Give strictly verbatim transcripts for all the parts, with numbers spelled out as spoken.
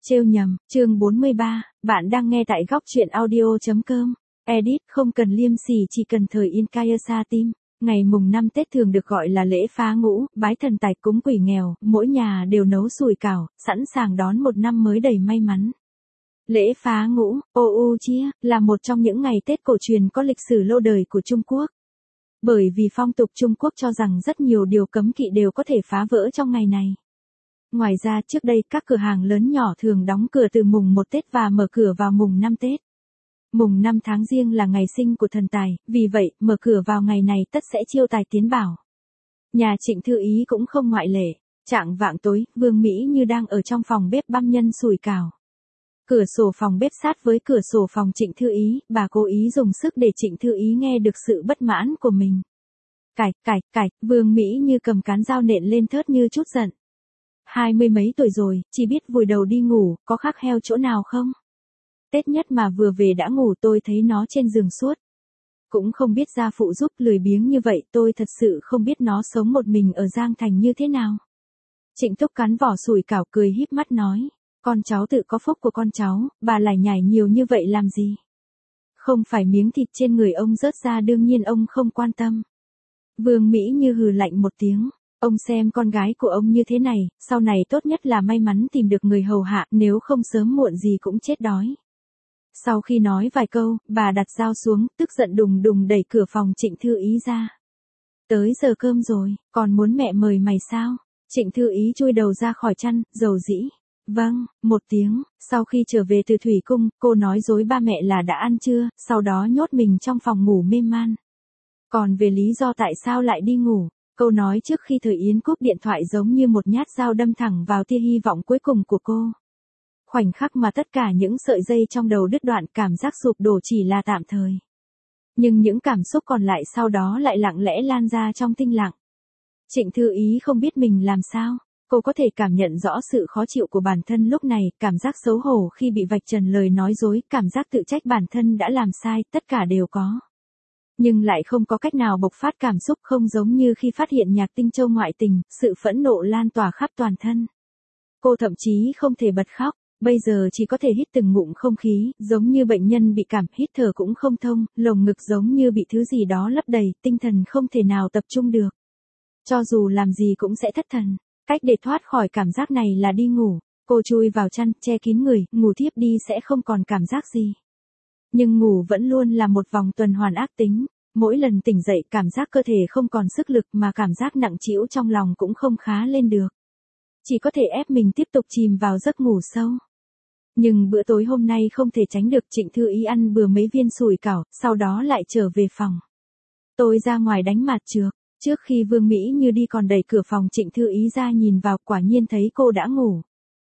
Trêu nhầm, chương bốn mươi ba, bạn đang nghe tại góc truyện audio chấm com. Edit không cần liêm sỉ, chỉ cần thời in Kayasa Tim. Ngày mùng năm Tết thường được gọi là lễ phá ngũ, bái thần tài cúng quỷ nghèo, mỗi nhà đều nấu sủi cảo, sẵn sàng đón một năm mới đầy may mắn. Lễ phá ngũ, ô u chia, là một trong những ngày Tết cổ truyền có lịch sử lâu đời của Trung Quốc. Bởi vì phong tục Trung Quốc cho rằng rất nhiều điều cấm kỵ đều có thể phá vỡ trong ngày này. Ngoài ra trước đây các cửa hàng lớn nhỏ thường đóng cửa từ mùng một Tết và mở cửa vào mùng năm Tết. Mùng năm tháng Giêng là ngày sinh của thần tài, vì vậy mở cửa vào ngày này tất sẽ chiêu tài tiến bảo. Nhà Trịnh Thư Ý cũng không ngoại lệ. Chạng vạng tối, Vương Mỹ Như đang ở trong phòng bếp băm nhân sủi cảo. Cửa sổ phòng bếp sát với cửa sổ phòng Trịnh Thư Ý, bà cố ý dùng sức để Trịnh Thư Ý nghe được sự bất mãn của mình. Cải, cải, cải, Vương Mỹ Như cầm cán dao nện lên thớt như chút giận. Hai mươi mấy tuổi rồi, chỉ biết vùi đầu đi ngủ, có khác heo chỗ nào không? Tết nhất mà vừa về đã ngủ, tôi thấy nó trên giường suốt. Cũng không biết gia phụ giúp, lười biếng như vậy, tôi thật sự không biết nó sống một mình ở Giang Thành như thế nào. Trịnh Thúc cắn vỏ sủi cảo cười híp mắt nói, con cháu tự có phúc của con cháu, bà lải nhải nhiều như vậy làm gì? Không phải miếng thịt trên người ông rớt ra đương nhiên ông không quan tâm. Vương Mỹ Như hừ lạnh một tiếng. Ông xem con gái của ông như thế này, sau này tốt nhất là may mắn tìm được người hầu hạ, nếu không sớm muộn gì cũng chết đói. Sau khi nói vài câu, bà đặt dao xuống, tức giận đùng đùng đẩy cửa phòng Trịnh Thư Ý ra. Tới giờ cơm rồi, còn muốn mẹ mời mày sao? Trịnh Thư Ý chui đầu ra khỏi chăn, dầu dĩ. Vâng, một tiếng, sau khi trở về từ thủy cung, cô nói dối ba mẹ là đã ăn trưa, sau đó nhốt mình trong phòng ngủ mê man. Còn về lý do tại sao lại đi ngủ, câu nói trước khi Thời Yến cúp điện thoại giống như một nhát dao đâm thẳng vào tia hy vọng cuối cùng của cô. Khoảnh khắc mà tất cả những sợi dây trong đầu đứt đoạn, cảm giác sụp đổ chỉ là tạm thời. Nhưng những cảm xúc còn lại sau đó lại lặng lẽ lan ra trong tĩnh lặng. Trịnh Thư Ý không biết mình làm sao. Cô có thể cảm nhận rõ sự khó chịu của bản thân lúc này, cảm giác xấu hổ khi bị vạch trần lời nói dối, cảm giác tự trách bản thân đã làm sai, tất cả đều có. Nhưng lại không có cách nào bộc phát cảm xúc, không giống như khi phát hiện Nhạc Tinh Châu ngoại tình, sự phẫn nộ lan tỏa khắp toàn thân. Cô thậm chí không thể bật khóc, bây giờ chỉ có thể hít từng ngụm không khí, giống như bệnh nhân bị cảm, hít thở cũng không thông, lồng ngực giống như bị thứ gì đó lấp đầy, tinh thần không thể nào tập trung được. Cho dù làm gì cũng sẽ thất thần. Cách để thoát khỏi cảm giác này là đi ngủ. Cô chui vào chăn, che kín người, ngủ thiếp đi sẽ không còn cảm giác gì. Nhưng ngủ vẫn luôn là một vòng tuần hoàn ác tính. Mỗi lần tỉnh dậy cảm giác cơ thể không còn sức lực mà cảm giác nặng trĩu trong lòng cũng không khá lên được. Chỉ có thể ép mình tiếp tục chìm vào giấc ngủ sâu. Nhưng bữa tối hôm nay không thể tránh được, Trịnh Thư Ý ăn bừa mấy viên sủi cảo, sau đó lại trở về phòng. Tôi ra ngoài đánh mạt trược. Trước khi Vương Mỹ Như đi còn đẩy cửa phòng Trịnh Thư Ý ra nhìn vào, quả nhiên thấy cô đã ngủ.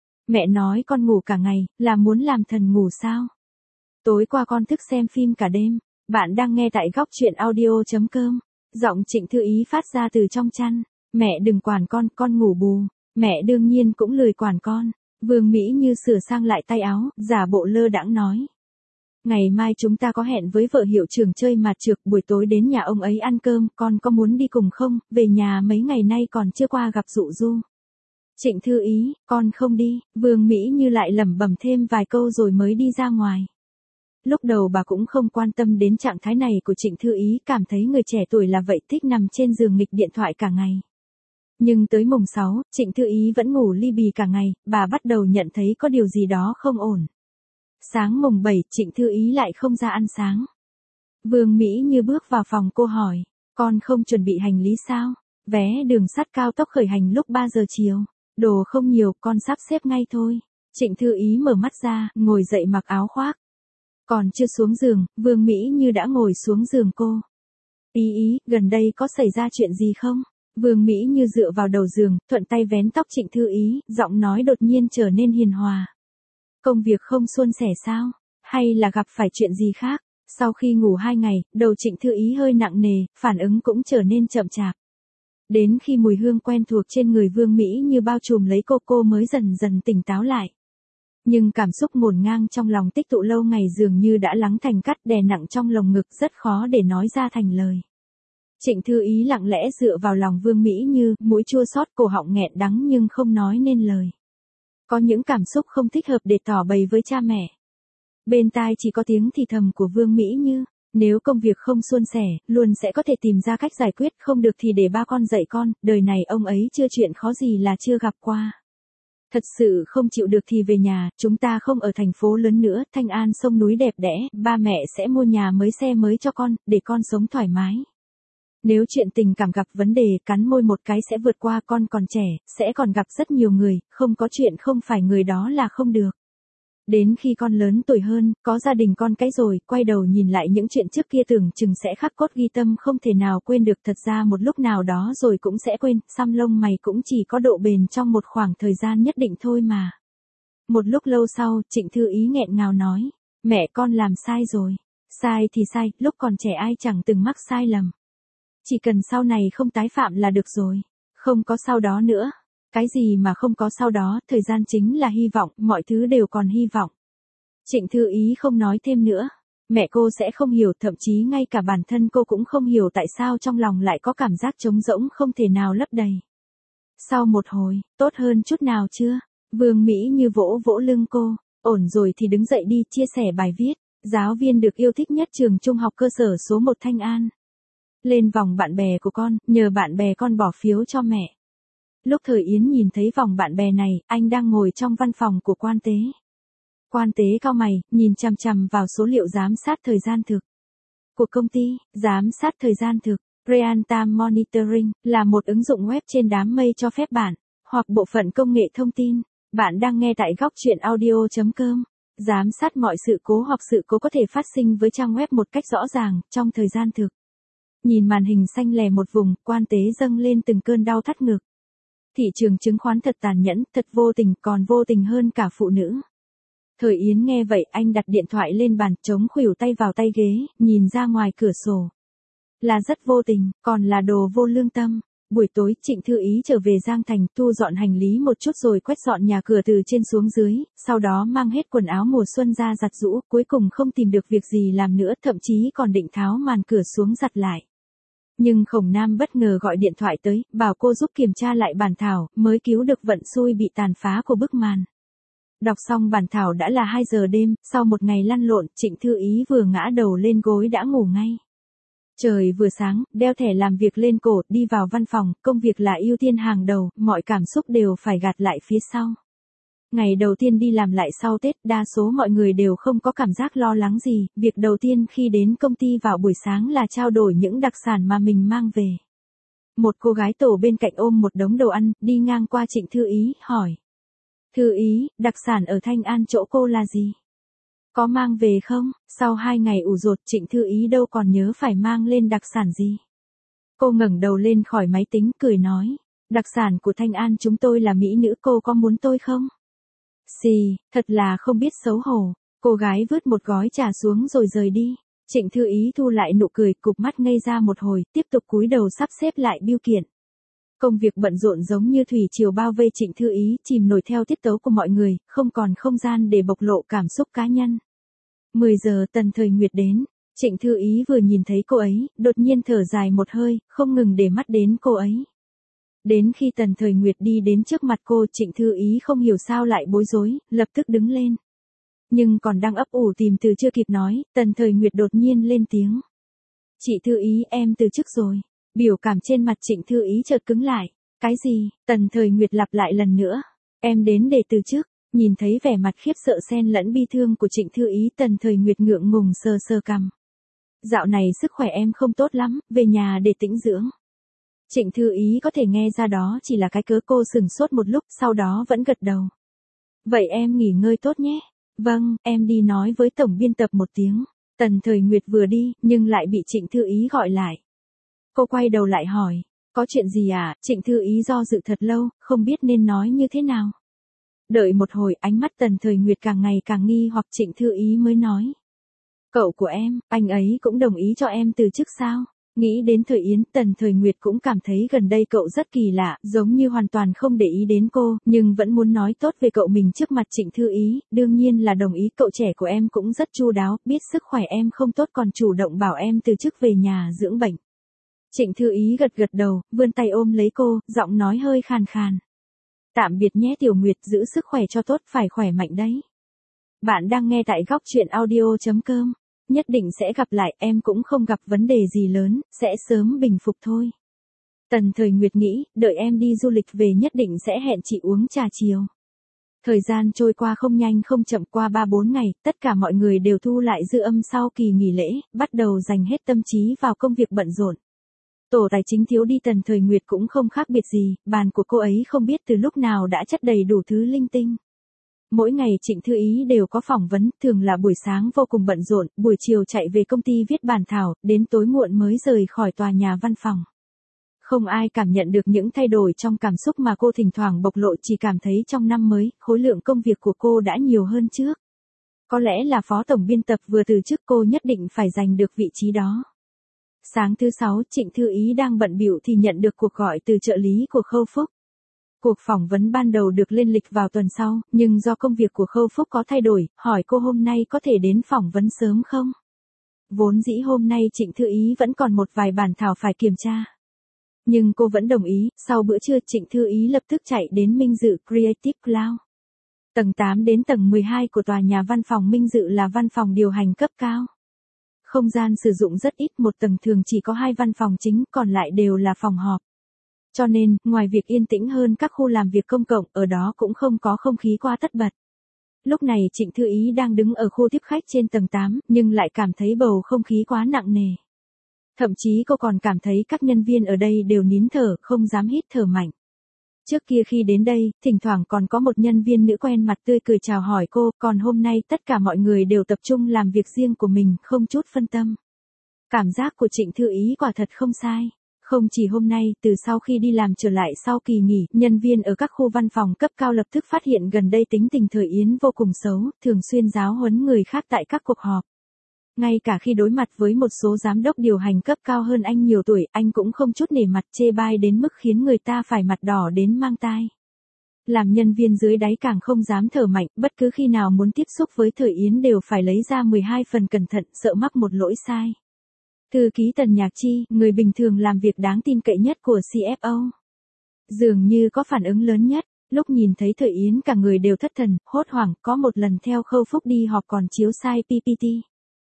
Mẹ nói con ngủ cả ngày, là muốn làm thần ngủ sao? Tối qua con thức xem phim cả đêm. Bạn đang nghe tại góc truyện audio chấm com. Giọng Trịnh Thư Ý phát ra từ trong chăn. Mẹ đừng quản con, con ngủ bù. Mẹ đương nhiên cũng lười quản con. Vương Mỹ Như sửa sang lại tay áo, giả bộ lơ đãng nói. Ngày mai chúng ta có hẹn với vợ hiệu trưởng chơi mạt trược, buổi tối đến nhà ông ấy ăn cơm, con có muốn đi cùng không? Về nhà mấy ngày nay còn chưa qua gặp Dụ Du. Trịnh Thư Ý, con không đi. Vương Mỹ Như lại lẩm bẩm thêm vài câu rồi mới đi ra ngoài. Lúc đầu bà cũng không quan tâm đến trạng thái này của Trịnh Thư Ý, cảm thấy người trẻ tuổi là vậy, thích nằm trên giường nghịch điện thoại cả ngày. Nhưng tới mùng sáu, Trịnh Thư Ý vẫn ngủ li bì cả ngày, bà bắt đầu nhận thấy có điều gì đó không ổn. Sáng mùng bảy, Trịnh Thư Ý lại không ra ăn sáng. Vương Mỹ Như bước vào phòng cô hỏi, con không chuẩn bị hành lý sao? Vé đường sắt cao tốc khởi hành lúc ba giờ chiều. Đồ không nhiều, con sắp xếp ngay thôi. Trịnh Thư Ý mở mắt ra, ngồi dậy mặc áo khoác. Còn chưa xuống giường, Vương Mỹ Như đã ngồi xuống giường cô. Ý ý, gần đây có xảy ra chuyện gì không? Vương Mỹ Như dựa vào đầu giường, thuận tay vén tóc Trịnh Thư Ý, giọng nói đột nhiên trở nên hiền hòa. Công việc không suôn sẻ sao? Hay là gặp phải chuyện gì khác? Sau khi ngủ hai ngày, đầu Trịnh Thư Ý hơi nặng nề, phản ứng cũng trở nên chậm chạp. Đến khi mùi hương quen thuộc trên người Vương Mỹ Như bao trùm lấy cô, cô mới dần dần tỉnh táo lại. Nhưng cảm xúc ngổn ngang trong lòng tích tụ lâu ngày dường như đã lắng thành cát, đè nặng trong lồng ngực, rất khó để nói ra thành lời. Trịnh Thư Ý lặng lẽ dựa vào lòng Vương Mỹ Như, mũi chua xót, cổ họng nghẹn đắng nhưng không nói nên lời. có những cảm xúc không thích hợp để tỏ bày với cha mẹ. Bên tai chỉ có tiếng thì thầm của Vương Mỹ Như, nếu công việc không suôn sẻ, luôn sẽ có thể tìm ra cách giải quyết, không được thì để ba con dạy con, đời này ông ấy chưa chuyện khó gì là chưa gặp qua. Thật sự không chịu được thì về nhà, chúng ta không ở thành phố lớn nữa, Thanh An sông núi đẹp đẽ, ba mẹ sẽ mua nhà mới xe mới cho con, để con sống thoải mái. Nếu chuyện tình cảm gặp vấn đề, cắn môi một cái sẽ vượt qua, con còn trẻ, sẽ còn gặp rất nhiều người, không có chuyện không phải người đó là không được. Đến khi con lớn tuổi hơn, có gia đình con cái rồi, quay đầu nhìn lại những chuyện trước kia tưởng chừng sẽ khắc cốt ghi tâm không thể nào quên được, thật ra một lúc nào đó rồi cũng sẽ quên, xăm lông mày cũng chỉ có độ bền trong một khoảng thời gian nhất định thôi mà. Một lúc lâu sau, Trịnh Thư Ý nghẹn ngào nói, mẹ con làm sai rồi. Sai thì sai, lúc còn trẻ ai chẳng từng mắc sai lầm. Chỉ cần sau này không tái phạm là được rồi, không có sau đó nữa. Cái gì mà không có sau đó, thời gian chính là hy vọng, mọi thứ đều còn hy vọng. Trịnh Thư Ý không nói thêm nữa. Mẹ cô sẽ không hiểu, thậm chí ngay cả bản thân cô cũng không hiểu tại sao trong lòng lại có cảm giác trống rỗng không thể nào lấp đầy. Sau một hồi, tốt hơn chút nào chưa? Vương Mỹ Như vỗ vỗ lưng cô, ổn rồi thì đứng dậy đi, chia sẻ bài viết. Giáo viên được yêu thích nhất trường trung học cơ sở số một Thanh An. Lên vòng bạn bè của con, nhờ bạn bè con bỏ phiếu cho mẹ. Lúc Thời Yến nhìn thấy vòng bạn bè này, anh đang ngồi trong văn phòng của Quan Tế. Quan Tế cau mày, nhìn chằm chằm vào số liệu giám sát thời gian thực của công ty. Giám sát thời gian thực, Real Time Monitoring, là một ứng dụng web trên đám mây cho phép bạn, hoặc bộ phận công nghệ thông tin. Bạn đang nghe tại góc truyện audio chấm com. Giám sát mọi sự cố hoặc sự cố có thể phát sinh với trang web một cách rõ ràng, trong thời gian thực. Nhìn màn hình xanh lè một vùng, Quan Tế dâng lên từng cơn đau thắt ngực. Thị trường chứng khoán thật tàn nhẫn, thật vô tình, còn vô tình hơn cả phụ nữ. Thời Yến nghe vậy, anh đặt điện thoại lên bàn, chống khuỷu tay vào tay ghế, nhìn ra ngoài cửa sổ. Là rất vô tình, còn là đồ vô lương tâm. Buổi tối, Trịnh Thư Ý trở về Giang Thành, thu dọn hành lý một chút rồi quét dọn nhà cửa từ trên xuống dưới, sau đó mang hết quần áo mùa xuân ra giặt giũ, cuối cùng không tìm được việc gì làm nữa, thậm chí còn định tháo màn cửa xuống giặt lại. Nhưng Khổng Nam bất ngờ gọi điện thoại tới, bảo cô giúp kiểm tra lại bản thảo, mới cứu được vận xui bị tàn phá của bức màn. Đọc xong bản thảo đã là hai giờ đêm, sau một ngày lăn lộn, Trịnh Thư Ý vừa ngã đầu lên gối đã ngủ ngay. Trời vừa sáng, đeo thẻ làm việc lên cổ, đi vào văn phòng, công việc là ưu tiên hàng đầu, mọi cảm xúc đều phải gạt lại phía sau. Ngày đầu tiên đi làm lại sau Tết, đa số mọi người đều không có cảm giác lo lắng gì, việc đầu tiên khi đến công ty vào buổi sáng là trao đổi những đặc sản mà mình mang về. Một cô gái tổ bên cạnh ôm một đống đồ ăn, đi ngang qua Trịnh Thư Ý, hỏi. Thư Ý, đặc sản ở Thanh An chỗ cô là gì? Có mang về không? Sau hai ngày ủ rột, Trịnh Thư Ý đâu còn nhớ phải mang lên đặc sản gì. Cô ngẩng đầu lên khỏi máy tính, cười nói. Đặc sản của Thanh An chúng tôi là mỹ nữ, cô có muốn tôi không? Xì, thật là không biết xấu hổ. Cô gái vứt một gói trà xuống rồi rời đi. Trịnh Thư Ý thu lại nụ cười, cụp mắt ngây ra một hồi, tiếp tục cúi đầu sắp xếp lại bưu kiện. Công việc bận rộn giống như thủy triều bao vây Trịnh Thư Ý, chìm nổi theo tiết tấu của mọi người, không còn không gian để bộc lộ cảm xúc cá nhân. mười giờ Tần Thời Nguyệt đến. Trịnh Thư Ý vừa nhìn thấy cô ấy, đột nhiên thở dài một hơi, không ngừng để mắt đến cô ấy. Đến khi Tần Thời Nguyệt đi đến trước mặt cô, Trịnh Thư Ý không hiểu sao lại bối rối, lập tức đứng lên. Nhưng còn đang ấp ủ tìm từ chưa kịp nói, Tần Thời Nguyệt đột nhiên lên tiếng. Chị Thư Ý, em từ chức rồi. Biểu cảm trên mặt Trịnh Thư Ý chợt cứng lại. Cái gì? Tần Thời Nguyệt lặp lại lần nữa. Em đến để từ chức. Nhìn thấy vẻ mặt khiếp sợ xen lẫn bi thương của Trịnh Thư Ý, Tần Thời Nguyệt ngượng ngùng sờ sờ cằm. Dạo này sức khỏe em không tốt lắm, về nhà để tĩnh dưỡng. Trịnh Thư Ý có thể nghe ra đó chỉ là cái cớ, cô sừng sốt một lúc, sau đó vẫn gật đầu. Vậy em nghỉ ngơi tốt nhé. Vâng, em đi nói với tổng biên tập một tiếng. Tần Thời Nguyệt vừa đi, nhưng lại bị Trịnh Thư Ý gọi lại. Cô quay đầu lại hỏi, có chuyện gì à? Trịnh Thư Ý do dự thật lâu, không biết nên nói như thế nào. Đợi một hồi, ánh mắt Tần Thời Nguyệt càng ngày càng nghi hoặc, Trịnh Thư Ý mới nói. Cậu của em, anh ấy cũng đồng ý cho em từ chức sao? Nghĩ đến Thời Yến, Tần Thời Nguyệt cũng cảm thấy gần đây cậu rất kỳ lạ, giống như hoàn toàn không để ý đến cô, nhưng vẫn muốn nói tốt về cậu mình trước mặt Trịnh Thư Ý, đương nhiên là đồng ý, cậu trẻ của em cũng rất chu đáo, biết sức khỏe em không tốt còn chủ động bảo em từ chức về nhà dưỡng bệnh. Trịnh Thư Ý gật gật đầu, vươn tay ôm lấy cô, giọng nói hơi khàn khàn. Tạm biệt nhé Tiểu Nguyệt, giữ sức khỏe cho tốt, phải khỏe mạnh đấy. Bạn đang nghe tại góc chuyện audio.com. Nhất định sẽ gặp lại, em cũng không gặp vấn đề gì lớn, sẽ sớm bình phục thôi. Tần Thời Nguyệt nghĩ, đợi em đi du lịch về nhất định sẽ hẹn chị uống trà chiều. Thời gian trôi qua không nhanh không chậm, qua ba bốn ngày, tất cả mọi người đều thu lại dư âm sau kỳ nghỉ lễ, bắt đầu dành hết tâm trí vào công việc bận rộn. Tổ tài chính thiếu đi Tần Thời Nguyệt cũng không khác biệt gì, bàn của cô ấy không biết từ lúc nào đã chất đầy đủ thứ linh tinh. Mỗi ngày Trịnh Thư Ý đều có phỏng vấn, thường là buổi sáng vô cùng bận rộn, buổi chiều chạy về công ty viết bản thảo, đến tối muộn mới rời khỏi tòa nhà văn phòng. Không ai cảm nhận được những thay đổi trong cảm xúc mà cô thỉnh thoảng bộc lộ, chỉ cảm thấy trong năm mới, khối lượng công việc của cô đã nhiều hơn trước. Có lẽ là phó tổng biên tập vừa từ chức, cô nhất định phải giành được vị trí đó. Sáng thứ sáu, Trịnh Thư Ý đang bận bịu thì nhận được cuộc gọi từ trợ lý của Khâu Phúc. Cuộc phỏng vấn ban đầu được lên lịch vào tuần sau, nhưng do công việc của Khâu Phúc có thay đổi, hỏi cô hôm nay có thể đến phỏng vấn sớm không? Vốn dĩ hôm nay Trịnh Thư Ý vẫn còn một vài bản thảo phải kiểm tra. Nhưng cô vẫn đồng ý, sau bữa trưa Trịnh Thư Ý lập tức chạy đến Minh Dự Creative Cloud. Tầng tám đến tầng mười hai của tòa nhà văn phòng Minh Dự là văn phòng điều hành cấp cao. Không gian sử dụng rất ít, một tầng thường chỉ có hai văn phòng chính, còn lại đều là phòng họp. Cho nên, ngoài việc yên tĩnh hơn các khu làm việc công cộng, ở đó cũng không có không khí quá tất bật. Lúc này Trịnh Thư Ý đang đứng ở khu tiếp khách trên tầng tám, nhưng lại cảm thấy bầu không khí quá nặng nề. Thậm chí cô còn cảm thấy các nhân viên ở đây đều nín thở, không dám hít thở mạnh. Trước kia khi đến đây, thỉnh thoảng còn có một nhân viên nữ quen mặt tươi cười chào hỏi cô, còn hôm nay tất cả mọi người đều tập trung làm việc riêng của mình, không chút phân tâm. Cảm giác của Trịnh Thư Ý quả thật không sai. Không chỉ hôm nay, từ sau khi đi làm trở lại sau kỳ nghỉ, nhân viên ở các khu văn phòng cấp cao lập tức phát hiện gần đây tính tình Thời Yến vô cùng xấu, thường xuyên giáo huấn người khác tại các cuộc họp. Ngay cả khi đối mặt với một số giám đốc điều hành cấp cao hơn anh nhiều tuổi, anh cũng không chút nể mặt, chê bai đến mức khiến người ta phải mặt đỏ đến mang tai. Làm nhân viên dưới đáy càng không dám thở mạnh, bất cứ khi nào muốn tiếp xúc với Thời Yến đều phải lấy ra mười hai phần cẩn thận, sợ mắc một lỗi sai. Thư ký Tần Nhạc Chi, người bình thường làm việc đáng tin cậy nhất của xê ép ô, dường như có phản ứng lớn nhất. Lúc nhìn thấy Thời Yến cả người đều thất thần, hốt hoảng, có một lần theo Khâu Phúc đi họp còn chiếu sai pê pê tê.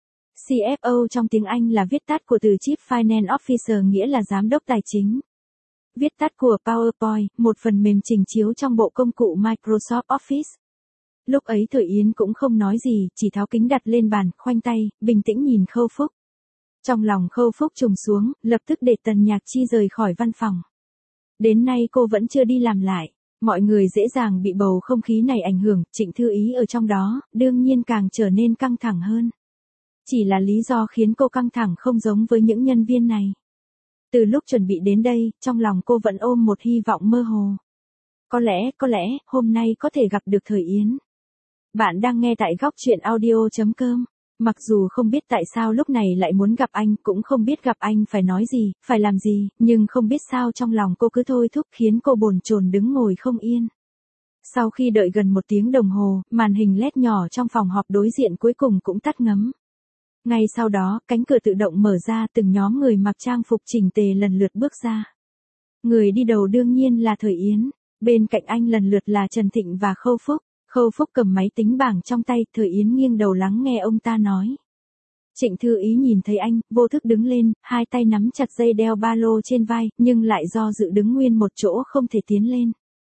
xê ép ô trong tiếng Anh là viết tắt của từ Chief Finance Officer, nghĩa là giám đốc tài chính. Viết tắt của PowerPoint, một phần mềm trình chiếu trong bộ công cụ Microsoft Office. Lúc ấy Thời Yến cũng không nói gì, chỉ tháo kính đặt lên bàn, khoanh tay, bình tĩnh nhìn Khâu Phúc. Trong lòng Khâu Phúc trùng xuống, lập tức để Tần Nhạc Chi rời khỏi văn phòng. Đến nay cô vẫn chưa đi làm lại. Mọi người dễ dàng bị bầu không khí này ảnh hưởng, Trịnh Thư Ý ở trong đó, đương nhiên càng trở nên căng thẳng hơn. Chỉ là lý do khiến cô căng thẳng không giống với những nhân viên này. Từ lúc chuẩn bị đến đây, trong lòng cô vẫn ôm một hy vọng mơ hồ. Có lẽ, có lẽ, hôm nay có thể gặp được Thời Yến. Bạn đang nghe tại góc chuyện audio.com. Mặc dù không biết tại sao lúc này lại muốn gặp anh, cũng không biết gặp anh phải nói gì, phải làm gì, nhưng không biết sao trong lòng cô cứ thôi thúc khiến cô bồn chồn đứng ngồi không yên. Sau khi đợi gần một tiếng đồng hồ, màn hình led nhỏ trong phòng họp đối diện cuối cùng cũng tắt ngấm. Ngay sau đó, cánh cửa tự động mở ra, từng nhóm người mặc trang phục chỉnh tề lần lượt bước ra. Người đi đầu đương nhiên là Thời Yến, bên cạnh anh lần lượt là Trần Thịnh và Khâu Phúc. Khâu Phúc cầm máy tính bảng trong tay, Thời Yến nghiêng đầu lắng nghe ông ta nói. Trịnh Thư Ý nhìn thấy anh, vô thức đứng lên, hai tay nắm chặt dây đeo ba lô trên vai, nhưng lại do dự đứng nguyên một chỗ không thể tiến lên.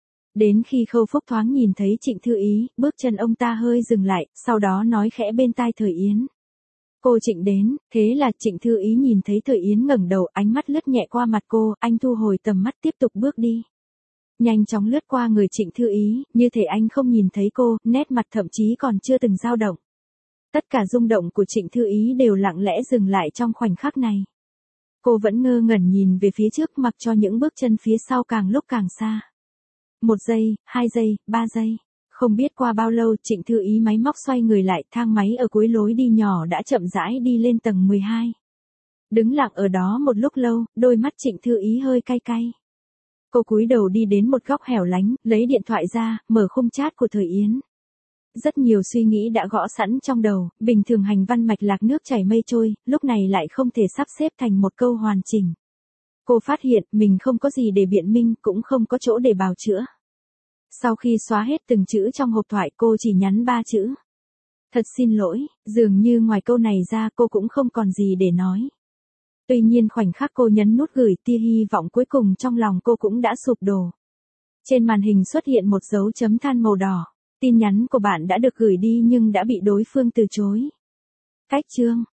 Đến khi Khâu Phúc thoáng nhìn thấy Trịnh Thư Ý, bước chân ông ta hơi dừng lại, sau đó nói khẽ bên tai Thời Yến. Cô Trịnh đến, thế là Trịnh Thư Ý nhìn thấy Thời Yến ngẩng đầu, ánh mắt lướt nhẹ qua mặt cô, anh thu hồi tầm mắt tiếp tục bước đi. Nhanh chóng lướt qua người Trịnh Thư Ý, như thể anh không nhìn thấy cô, nét mặt thậm chí còn chưa từng dao động. Tất cả rung động của Trịnh Thư Ý đều lặng lẽ dừng lại trong khoảnh khắc này. Cô vẫn ngơ ngẩn nhìn về phía trước, mặc cho những bước chân phía sau càng lúc càng xa. Một giây, hai giây, ba giây. Không biết qua bao lâu Trịnh Thư Ý máy móc xoay người lại, thang máy ở cuối lối đi nhỏ đã chậm rãi đi lên tầng mười hai. Đứng lặng ở đó một lúc lâu, đôi mắt Trịnh Thư Ý hơi cay cay. Cô cúi đầu đi đến một góc hẻo lánh, lấy điện thoại ra, mở khung chat của Thời Yến. Rất nhiều suy nghĩ đã gõ sẵn trong đầu, bình thường hành văn mạch lạc nước chảy mây trôi, lúc này lại không thể sắp xếp thành một câu hoàn chỉnh. Cô phát hiện mình không có gì để biện minh, cũng không có chỗ để bào chữa. Sau khi xóa hết từng chữ trong hộp thoại cô chỉ nhắn ba chữ. Thật xin lỗi, dường như ngoài câu này ra cô cũng không còn gì để nói. Tuy nhiên khoảnh khắc cô nhấn nút gửi, tia hy vọng cuối cùng trong lòng cô cũng đã sụp đổ. Trên màn hình xuất hiện một dấu chấm than màu đỏ. Tin nhắn của bạn đã được gửi đi nhưng đã bị đối phương từ chối. Cách chương